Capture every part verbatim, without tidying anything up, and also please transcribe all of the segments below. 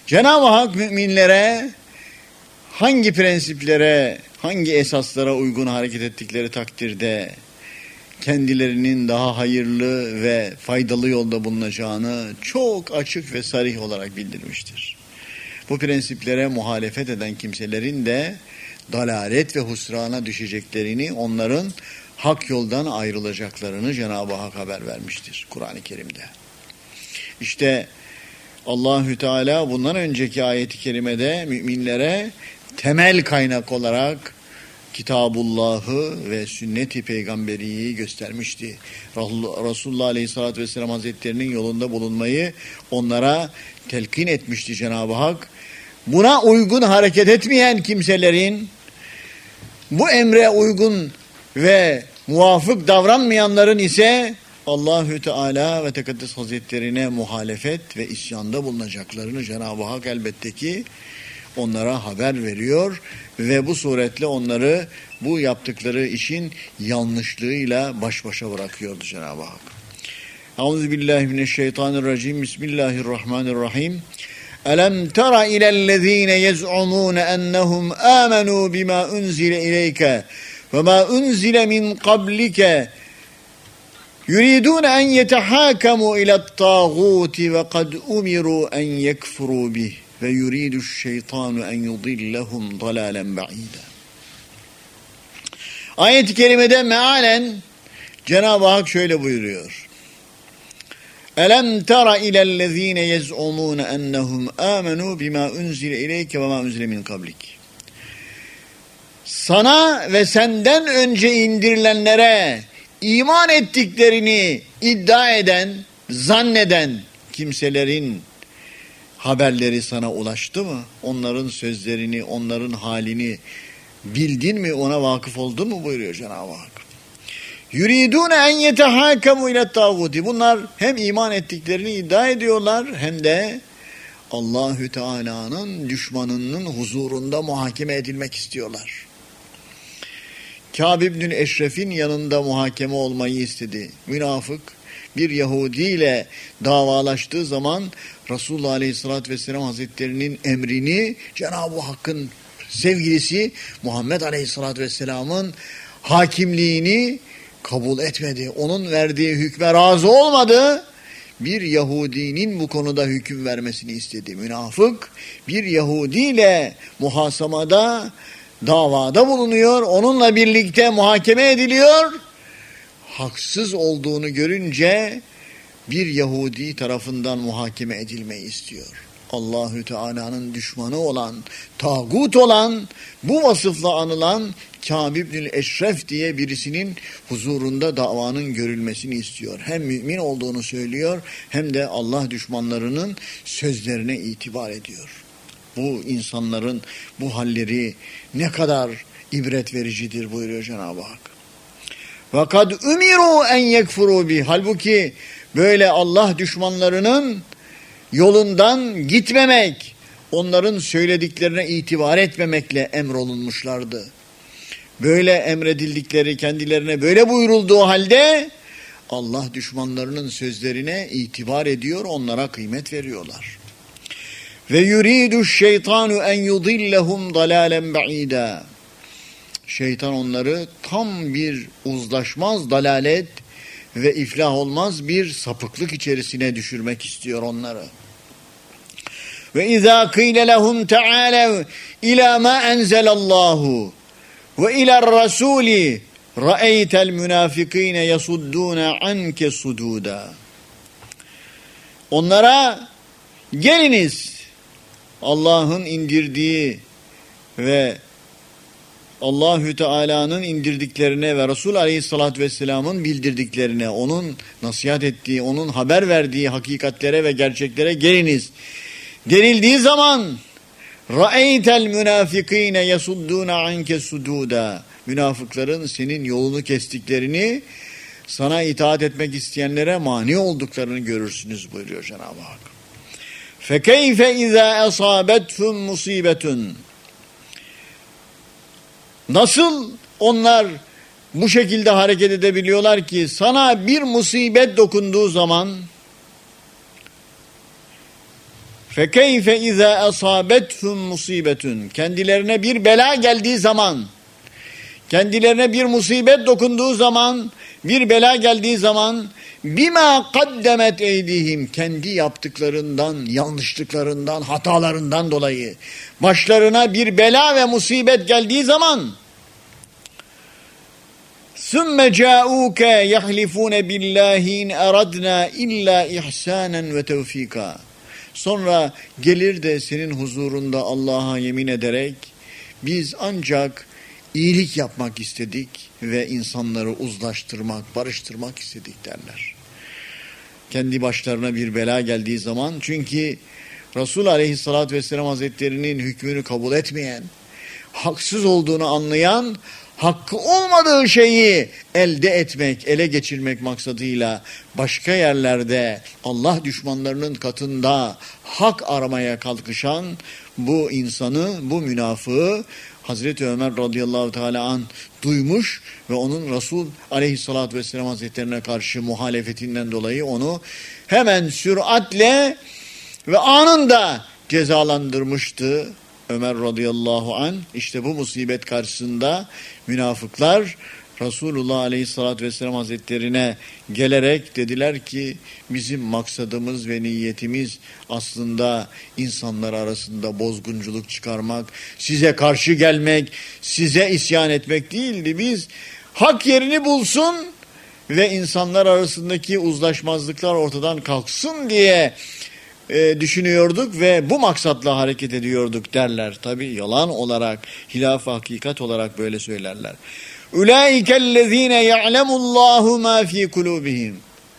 Cenab-ı Hak müminlere hangi prensiplere, hangi esaslara uygun hareket ettikleri takdirde kendilerinin daha hayırlı ve faydalı yolda bulunacağını çok açık ve sarih olarak bildirmiştir. Bu prensiplere muhalefet eden kimselerin de dalalet ve husrana düşeceklerini, onların hak yoldan ayrılacaklarını Cenab-ı Hak haber vermiştir Kur'an-ı Kerim'de. İşte Allahü Teala bundan önceki ayet-i kerimede müminlere temel kaynak olarak Kitabullah'ı ve sünnet-i peygamberiyi göstermişti. Resulullah Aleyhisselatü Vesselam Hazretlerinin yolunda bulunmayı onlara telkin etmişti Cenab-ı Hak. Buna uygun hareket etmeyen kimselerin, bu emre uygun ve muvafık davranmayanların ise Allahü Teala ve Tekaddes Hazretlerine muhalefet ve isyanda bulunacaklarını Cenab-ı Hak elbette ki onlara haber veriyor ve bu suretle onları bu yaptıkları işin yanlışlığıyla baş başa bırakıyordu Cenab-ı Hak. Euzubillahimineşşeytanirracim. Bismillahirrahmanirrahim. Elem tera ilellezine yez'umune ennehum amenu bima unzile ileyke ve ma unzile min qablike yuridun en yetehakamu ile't-tağuti ve kad umiru en yekfuru bih ve yuridu şeytanu en yudillahum dalalen ba'ida. Ayet-i kerimede mealen Cenab-ı Hak şöyle buyuruyor. Elem tera ilellezine yez'umune ennehum amenu bima unzile ileyke ve ma unzile min qablik. Sana ve senden önce indirilenlere iman ettiklerini iddia eden, zanneden kimselerin haberleri sana ulaştı mı? Onların sözlerini, onların halini bildin mi? Ona vakıf oldun mu? Buyuruyor Cenab-ı Hak. Yuridune en yetehakamu ile't-tağuti. Bunlar hem iman ettiklerini iddia ediyorlar hem de Allahü Teala'nın düşmanının huzurunda muhakeme edilmek istiyorlar. Kâb ibn Eşref'in yanında muhakeme olmayı istedi. Münafık bir Yahudi ile davalaştığı zaman Resulullah Aleyhisselatü Vesselam Hazretlerinin emrini Cenab-ı Hakk'ın sevgilisi Muhammed Aleyhisselatü Vesselam'ın hakimliğini kabul etmedi. Onun verdiği hükme razı olmadı. Bir Yahudinin bu konuda hüküm vermesini istedi. Münafık bir Yahudi ile muhasamada, davada bulunuyor. Onunla birlikte muhakeme ediliyor. Haksız olduğunu görünce bir Yahudi tarafından muhakeme edilmeyi istiyor. Allahü Teala'nın düşmanı olan, tağut olan, bu vasıfla anılan Kâb ibn Eşref diye birisinin huzurunda davanın görülmesini istiyor. Hem mümin olduğunu söylüyor hem de Allah düşmanlarının sözlerine itibar ediyor. Bu insanların bu halleri ne kadar ibret vericidir buyuruyor Cenab-ı Hak. Fakat umiru en yekfuru bi. Halbuki böyle Allah düşmanlarının yolundan gitmemek, onların söylediklerine itibar etmemekle emrolunmuşlardı. Böyle emredildikleri, kendilerine böyle buyurulduğu halde Allah düşmanlarının sözlerine itibar ediyor, onlara kıymet veriyorlar. Ve yuridu şeytanu en yudillahum dalalen ba'ida. Şeytan onları tam bir uzlaşmaz dalalet ve iflah olmaz bir sapıklık içerisine düşürmek istiyor onları. Ve izâ kîle lehum teâlev ilâ mâ enzelallahu ve ilâ'r rasûli ra'eytel münâfikîne yasuddûne anke sudûdâ. Onlara geliniz Allah'ın indirdiği ve Allahü Teala'nın indirdiklerine ve Resul Aleyhisselatü Vesselam'ın bildirdiklerine, onun nasihat ettiği, onun haber verdiği hakikatlere ve gerçeklere geliniz denildiği zaman ra'eytel münafikîne yasuddûne anke sudûdâ. Münafıkların senin yolunu kestiklerini, sana itaat etmek isteyenlere mani olduklarını görürsünüz buyuruyor Cenab-ı Hak. Fekeyfe izâ esâbethum musibetun. Nasıl onlar bu şekilde hareket edebiliyorlar ki sana bir musibet dokunduğu zaman فَكَيْفَ اِذَا أَصَابَتْهُمْ مُصِيبَةٌ Kendilerine bir bela geldiği zaman, kendilerine bir musibet dokunduğu zaman, bir bela geldiği zaman, bima kaddemet eydihim, kendi yaptıklarından, yanlışlıklarından, hatalarından dolayı başlarına bir bela ve musibet geldiği zaman, ثُمَّ جَاءُوكَ يَحْلِفُونَ بِاللّٰهِ اِنْ اَرَدْنَا اِلَّا اِحْسَانًا وَتَوْف۪يكًا Sonra gelir de senin huzurunda Allah'a yemin ederek, biz ancak iyilik yapmak istedik ve insanları uzlaştırmak, barıştırmak istedik derler. Kendi başlarına bir bela geldiği zaman, çünkü Resul Aleyhisselatü Vesselam Hazretleri'nin hükmünü kabul etmeyen, haksız olduğunu anlayan, hakkı olmadığı şeyi elde etmek, ele geçirmek maksadıyla başka yerlerde Allah düşmanlarının katında hak aramaya kalkışan bu insanı, bu münafığı Hazreti Ömer radıyallahu teala an duymuş ve onun Resul Aleyhisselatü Vesselam Hazretlerine karşı muhalefetinden dolayı onu hemen süratle ve anında cezalandırmıştı. Ömer radıyallahu anh işte bu musibet karşısında münafıklar Resulullah aleyhissalatü vesselam hazretlerine gelerek dediler ki bizim maksadımız ve niyetimiz aslında insanlar arasında bozgunculuk çıkarmak, size karşı gelmek, size isyan etmek değildi. Biz hak yerini bulsun ve insanlar arasındaki uzlaşmazlıklar ortadan kalksın diye E, düşünüyorduk ve bu maksatla hareket ediyorduk derler. Tabi yalan olarak, hilaf-ı hakikat olarak böyle söylerler. Ulaikellezine ya'lemullahu ma fi kulubihim.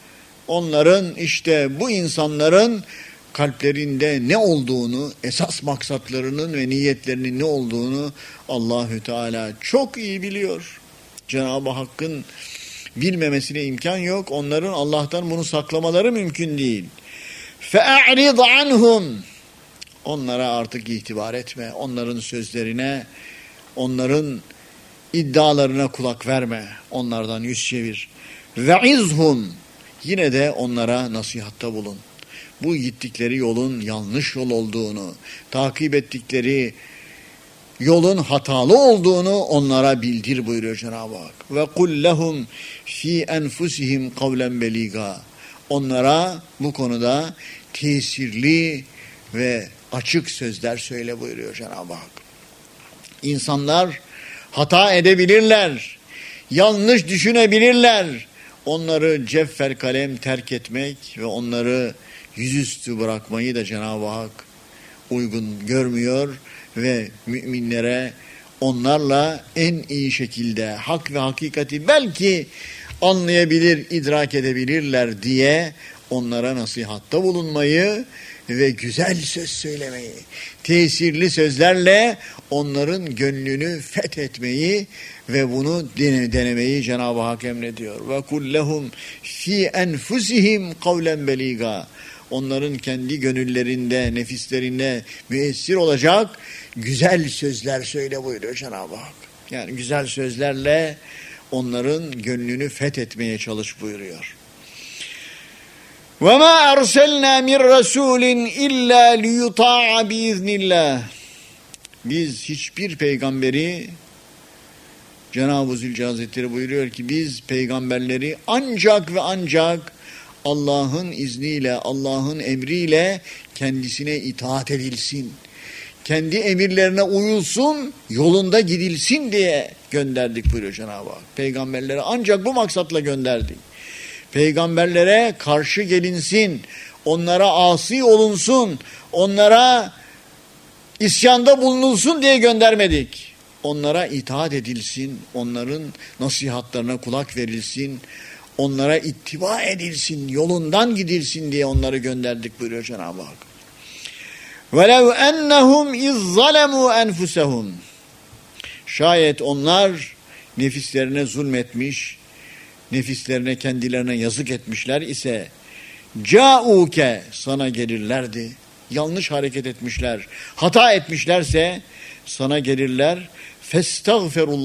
Onların işte bu insanların kalplerinde ne olduğunu, esas maksatlarının ve niyetlerinin ne olduğunu Allahü Teala çok iyi biliyor. Cenab-ı Hakk'ın bilmemesine imkan yok. Onların Allah'tan bunu saklamaları mümkün değil. فَاَعْرِضْ عَنْهُمْ Onlara artık itibar etme. Onların sözlerine, onların iddialarına kulak verme. Onlardan yüz çevir. وَعِزْهُمْ Yine de onlara nasihatta bulun. Bu gittikleri yolun yanlış yol olduğunu, takip ettikleri yolun hatalı olduğunu onlara bildir buyuruyor Cenab-ı Hak. وَقُلْ لَهُمْ ف۪ي أَنْفُسِهِمْ قَوْلًا بَل۪يغًا Onlara bu konuda tesirli ve açık sözler söyle buyuruyor Cenab-ı Hak. İnsanlar hata edebilirler, yanlış düşünebilirler. Onları ceffer kalem terk etmek ve onları yüzüstü bırakmayı da Cenab-ı Hak uygun görmüyor ve müminlere onlarla en iyi şekilde hak ve hakikati belki anlayabilir, idrak edebilirler diye onlara nasihatta bulunmayı ve güzel söz söylemeyi, tesirli sözlerle onların gönlünü fethetmeyi ve bunu denemeyi Cenab-ı Hak emrediyor. Ve kullehum fi enfusihim kavlen beliga. Onların kendi gönüllerinde, nefislerinde müessir olacak güzel sözler söyle buyuruyor Cenab-ı Hak. Yani güzel sözlerle onların gönlünü fethetmeye çalış buyuruyor. وَمَا أَرْسَلْنَا مِنْ رَسُولٍ إِلَّا لِيُطَاعَ بِإِذْنِ اللّٰهِ Biz hiçbir peygamberi, Cenab-ı Zülcelal Hazretleri buyuruyor ki biz peygamberleri ancak ve ancak Allah'ın izniyle, Allah'ın emriyle kendisine itaat edilsin, kendi emirlerine uyulsun, yolunda gidilsin diye gönderdik buyuruyor Cenab-ı Hak. Peygamberleri ancak bu maksatla gönderdik. Peygamberlere karşı gelinsin, onlara asi olunsun, onlara isyanda bulunulsun diye göndermedik. Onlara itaat edilsin, onların nasihatlarına kulak verilsin, onlara ittiba edilsin, yolundan gidilsin diye onları gönderdik buyuruyor Cenab-ı Hak. وَلَوْ اَنَّهُمْ اِذْ ظَلَمُوا اَنْفُسَهُمْ Şayet onlar nefislerine zulmetmiş, nefislerine kendilerine yazık etmişler ise ca'uke sana gelirlerdi. Yanlış hareket etmişler, hata etmişlerse sana gelirler.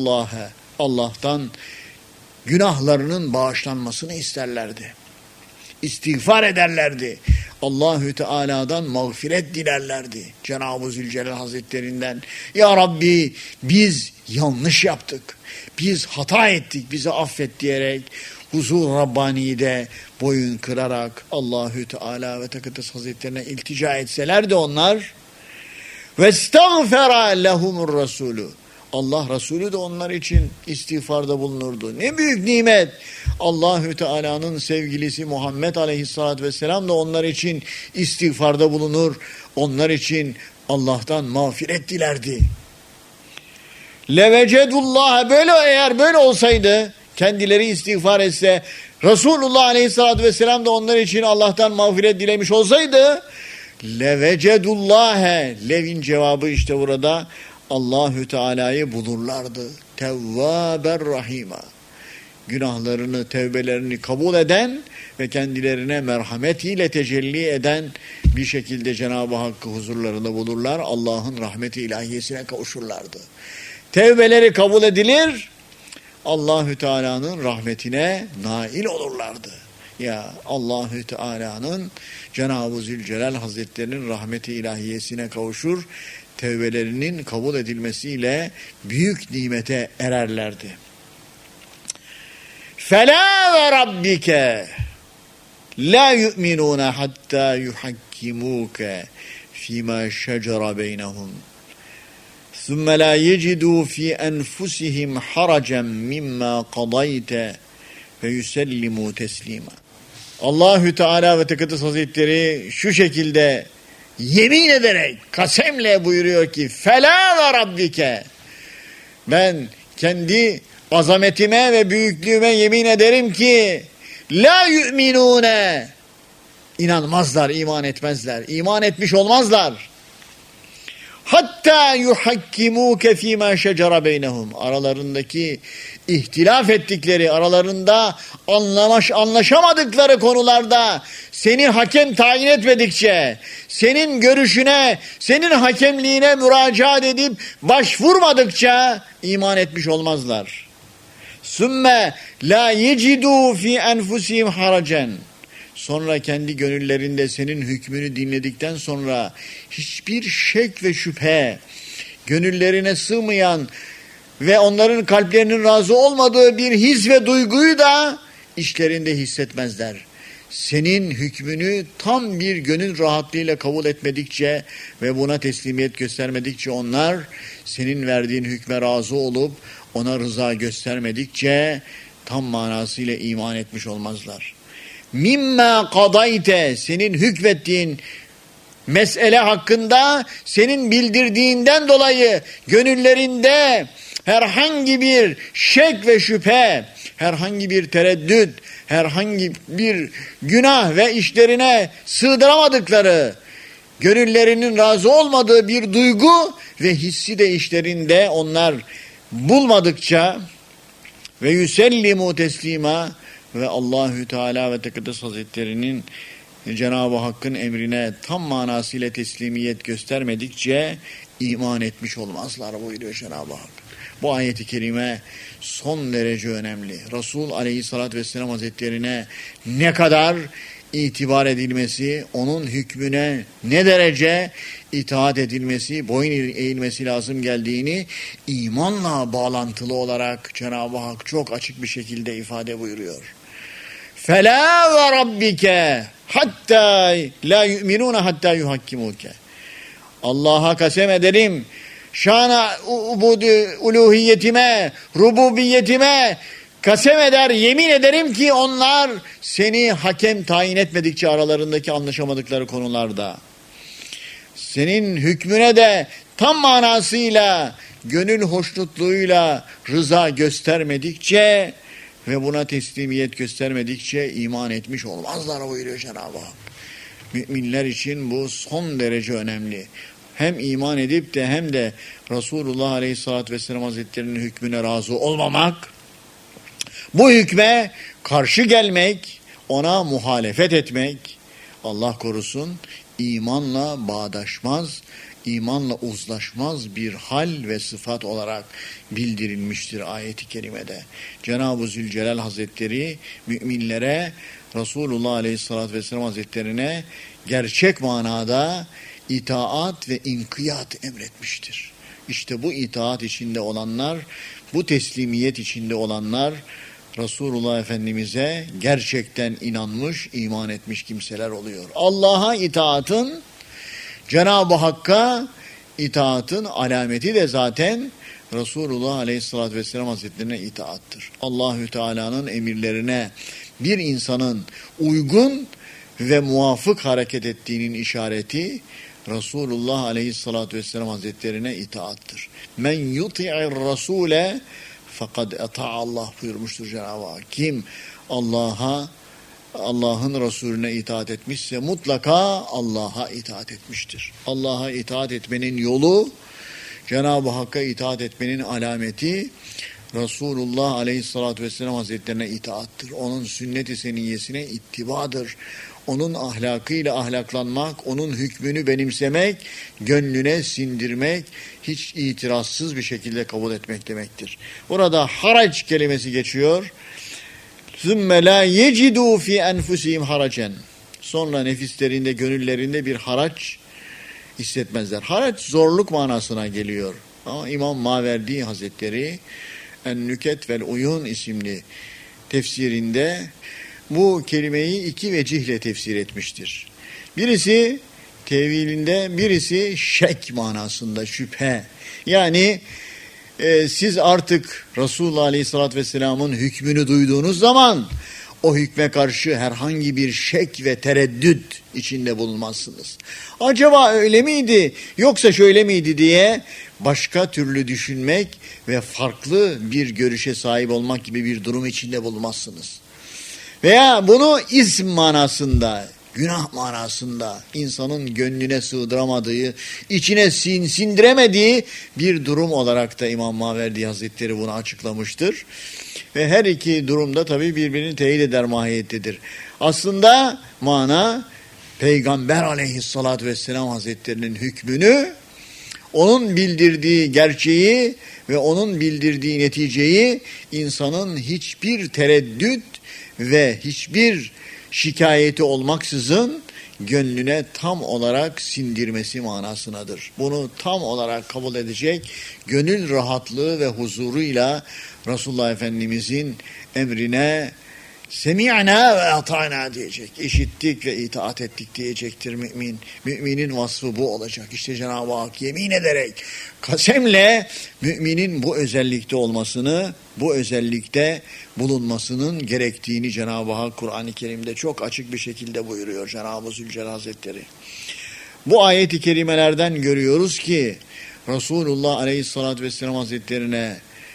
Festagfirullâhe Allah'tan günahlarının bağışlanmasını isterlerdi. istiğfar ederlerdi. Allahü Teala'dan mağfiret dilerlerdi. Cenab-ı Zülcelal Hazretlerinden, Ya Rabbi biz yanlış yaptık, biz hata ettik, bizi affet diyerek huzur Rabbani'de boyun kırarak Allahü Teala ve Tekaddes Hazretlerine iltica etselerdi onlar, vestağfera lehumur Resulü, Allah Resulü de onlar için istiğfarda bulunurdu. Ne büyük nimet. Allahü Teala'nın sevgilisi Muhammed Aleyhisselatü Vesselam da onlar için istiğfarda bulunur. Onlar için Allah'tan mağfiret dilerdi. Levecedullah, böyle eğer böyle olsaydı, kendileri istiğfar etse, Resulullah Aleyhisselatü Vesselam da onlar için Allah'tan mağfiret dilemiş olsaydı, levecedullâhe, levin cevabı işte burada, Allahü Teala'yı bulurlardı. Tevvâber rahîmâ. Günahlarını, tevbelerini kabul eden ve kendilerine merhametiyle tecelli eden bir şekilde Cenab-ı Hakk'ı huzurlarında bulurlar. Allah'ın rahmeti ilahiyesine kavuşurlardı. Tevbeleri kabul edilir, Allahü Teala'nın rahmetine nail olurlardı. Ya Allahü Teala'nın, Cenab-ı Zülcelal Hazretlerinin rahmeti ilahiyesine kavuşur, tevbelerinin kabul edilmesiyle büyük nimete ererlerdi. فَلَا وَرَبِّكَ لَا يُؤْمِنُونَ حَتَّى يُحَكِّمُوكَ فِي مَا شَجَرَ بَيْنَهُمْ ثُمَّ لَا يَجِدُوا فِي أَنفُسِهِمْ حَرَجًا مِمَّا قَضَيْتَ وَيُسَلِّمُوا تَسْلِيمًا. Allahü Teala ve Tekaddes Hazretleri şu şekilde yemin ederek, kasemle buyuruyor ki, فَلَا وَرَبِّكَ, ben kendi azametime ve büyüklüğüme yemin ederim ki, la yu'minune, inanmazlar, iman etmezler, iman etmiş olmazlar. Hatta yuhakkimuke fîmâ şecere beynehum, aralarındaki ihtilaf ettikleri, aralarında anlaş, anlaşamadıkları konularda seni hakem tayin etmedikçe, senin görüşüne, senin hakemliğine müracaat edip başvurmadıkça iman etmiş olmazlar. Sümme la yecidu fi enfusihim haracen, sonra kendi gönüllerinde senin hükmünü dinledikten sonra hiçbir şek ve şüphe, gönüllerine sığmayan ve onların kalplerinin razı olmadığı bir his ve duyguyu da içlerinde hissetmezler. Senin hükmünü tam bir gönül rahatlığıyla kabul etmedikçe ve buna teslimiyet göstermedikçe onlar senin verdiğin hükme razı olup ona rıza göstermedikçe tam manasıyla iman etmiş olmazlar. Mimma kadayte, senin hükmettiğin mesele hakkında senin bildirdiğinden dolayı gönüllerinde herhangi bir şek ve şüphe, herhangi bir tereddüt, herhangi bir günah ve işlerine sığdıramadıkları, gönüllerinin razı olmadığı bir duygu ve hissi de işlerinde onlar bulmadıkça ve yüsellimu teslima, ve Allahü Teala ve Tekaddes Hazretleri'nin Cenab-ı Hakk'ın emrine tam manasıyla teslimiyet göstermedikçe iman etmiş olmazlar buyuruyor Cenab-ı Hak. Bu ayet-i kerime son derece önemli. Resul Aleyhisselatü Vesselam Hazretlerine ne kadar itibar edilmesi, onun hükmüne ne derece itaat edilmesi, boyun eğilmesi lazım geldiğini imanla bağlantılı olarak Cenab-ı Hak çok açık bir şekilde ifade buyuruyor. فَلَا وَرَبِّكَ hatta la yu'minune hatta yuhakkimuke. Allah'a kasem ederim, şana uluhiyetime, rububiyetime kasem eder, yemin ederim ki onlar seni hakem tayin etmedikçe aralarındaki anlaşamadıkları konularda, senin hükmüne de tam manasıyla, gönül hoşnutluğuyla rıza göstermedikçe ve buna teslimiyet göstermedikçe iman etmiş olmazlar buyuruyor Cenab-ı Hak. Müminler için bu son derece önemli. Hem iman edip de hem de Resulullah Aleyhisselatü Vesselam Hazretleri'nin hükmüne razı olmamak, bu hükme karşı gelmek, ona muhalefet etmek, Allah korusun, imanla bağdaşmaz, imanla uzlaşmaz bir hal ve sıfat olarak bildirilmiştir ayet-i kerimede. Cenab-ı Zülcelal Hazretleri müminlere, Resulullah Aleyhisselatü Vesselam Hazretlerine gerçek manada itaat ve inkiyat emretmiştir. İşte bu itaat içinde olanlar, bu teslimiyet içinde olanlar, Resulullah Efendimiz'e gerçekten inanmış, iman etmiş kimseler oluyor. Allah'a itaatın, Cenab-ı Hakk'a itaatın alameti de zaten Resulullah Aleyhisselatü Vesselam Hazretlerine itaattır. Allahü Teala'nın emirlerine bir insanın uygun ve muvafık hareket ettiğinin işareti Resulullah Aleyhisselatü Vesselam Hazretlerine itaattır. Men yuti'ir rasule fakat eta'allah buyurmuştur Cenab-ı Hak. Kim Allah'a, Allah'ın Resulüne itaat etmişse mutlaka Allah'a itaat etmiştir. Allah'a itaat etmenin yolu, Cenab-ı Hakk'a itaat etmenin alameti Resulullah Aleyhisselatü Vesselam Hazretlerine itaattır. Onun sünnet-i seniyyesine ittibadır. Onun ahlakıyla ahlaklanmak, onun hükmünü benimsemek, gönlüne sindirmek, hiç itirazsız bir şekilde kabul etmek demektir. Burada harac kelimesi geçiyor. ثُمَّ لَا يَجِدُوا فِي أَنْفُسِهِمْ حَرَجًا. Sonra nefislerinde, gönüllerinde bir haraç hissetmezler. Haraç zorluk manasına geliyor. Ama İmam Maverdi Hazretleri En-Nüket vel Uyun isimli tefsirinde bu kelimeyi iki vecihle tefsir etmiştir. Birisi tevilinde, birisi şek manasında, şüphe. Yani e, siz artık Resulullah Aleyhisselatü Vesselam'ın hükmünü duyduğunuz zaman o hükme karşı herhangi bir şek ve tereddüt içinde bulunmazsınız. Acaba öyle miydi yoksa şöyle miydi diye başka türlü düşünmek ve farklı bir görüşe sahip olmak gibi bir durum içinde bulunmazsınız. Veya bunu ism manasında, günah manasında insanın gönlüne sığdıramadığı, içine sin, sindiremediği bir durum olarak da İmam Maverdi Hazretleri bunu açıklamıştır. Ve her iki durumda tabii birbirini teyit eder mahiyettedir. Aslında mana Peygamber Aleyhisselatü Vesselam Hazretlerinin hükmünü, onun bildirdiği gerçeği ve onun bildirdiği neticeyi insanın hiçbir tereddüt ve hiçbir şikayeti olmaksızın gönlüne tam olarak sindirmesi manasınadır. Bunu tam olarak kabul edecek, gönül rahatlığı ve huzuruyla Resulullah Efendimizin emrine semi'na ve ata'na diyecek. İşittik ve itaat ettik diyecektir mümin. Müminin vasfı bu olacak. İşte Cenab-ı Hak yemin ederek, kasemle müminin bu özellikte olmasını, bu özellikte bulunmasının gerektiğini Cenab-ı Hak Kur'an-ı Kerim'de çok açık bir şekilde buyuruyor Cenab-ı Zülcelal Hazretleri. Bu ayet-i kerimelerden görüyoruz ki Resulullah Aleyhisselatü Vesselam Hazretlerine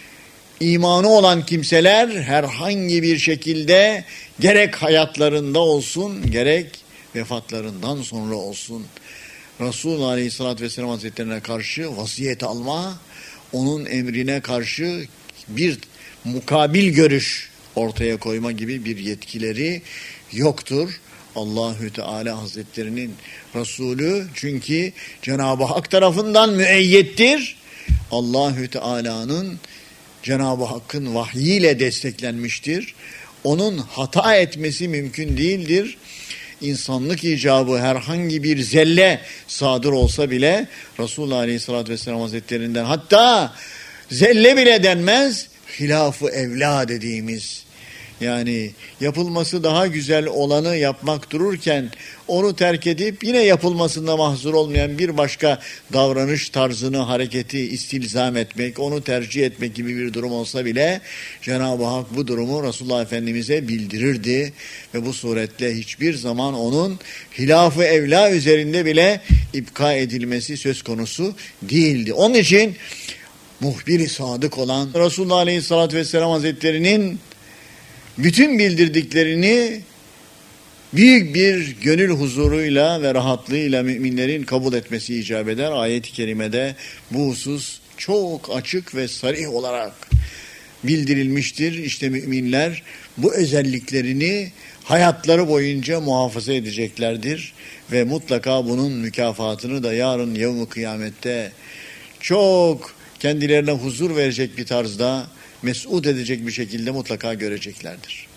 İmanı olan kimseler herhangi bir şekilde gerek hayatlarında olsun, gerek vefatlarından sonra olsun Resulullah Aleyhisselatü Vesselam Hazretlerine karşı vasiyet alma, onun emrine karşı bir mukabil görüş ortaya koyma gibi bir yetkileri yoktur. Allahü Teala Hazretlerinin Resulü çünkü Cenab-ı Hak tarafından müeyyettir. Allahü Teala'nın Cenab-ı Hakk'ın vahyiyle desteklenmiştir. Onun hata etmesi mümkün değildir. İnsanlık icabı herhangi bir zelle sadır olsa bile Resulullah Aleyhisselatü Vesselam Hazretlerinden hatta zelle bile denmez, hilaf-ı evla dediğimiz, yani yapılması daha güzel olanı yapmak dururken onu terk edip yine yapılmasında mahzur olmayan bir başka davranış tarzını, hareketi istilzam etmek, onu tercih etmek gibi bir durum olsa bile Cenab-ı Hak bu durumu Resulullah Efendimiz'e bildirirdi ve bu suretle hiçbir zaman onun hilaf-ı evla üzerinde bile ipka edilmesi söz konusu değildi. Onun için muhbir-i sadık olan Resulullah Aleyhisselatü Vesselam Hazretleri'nin bütün bildirdiklerini büyük bir gönül huzuruyla ve rahatlığıyla müminlerin kabul etmesi icap eder. Ayet-i kerimede bu husus çok açık ve sarih olarak bildirilmiştir. İşte müminler bu özelliklerini hayatları boyunca muhafaza edeceklerdir ve mutlaka bunun mükafatını da yarın yevm-i kıyamette çok kendilerine huzur verecek bir tarzda, mesut edecek bir şekilde mutlaka göreceklerdir.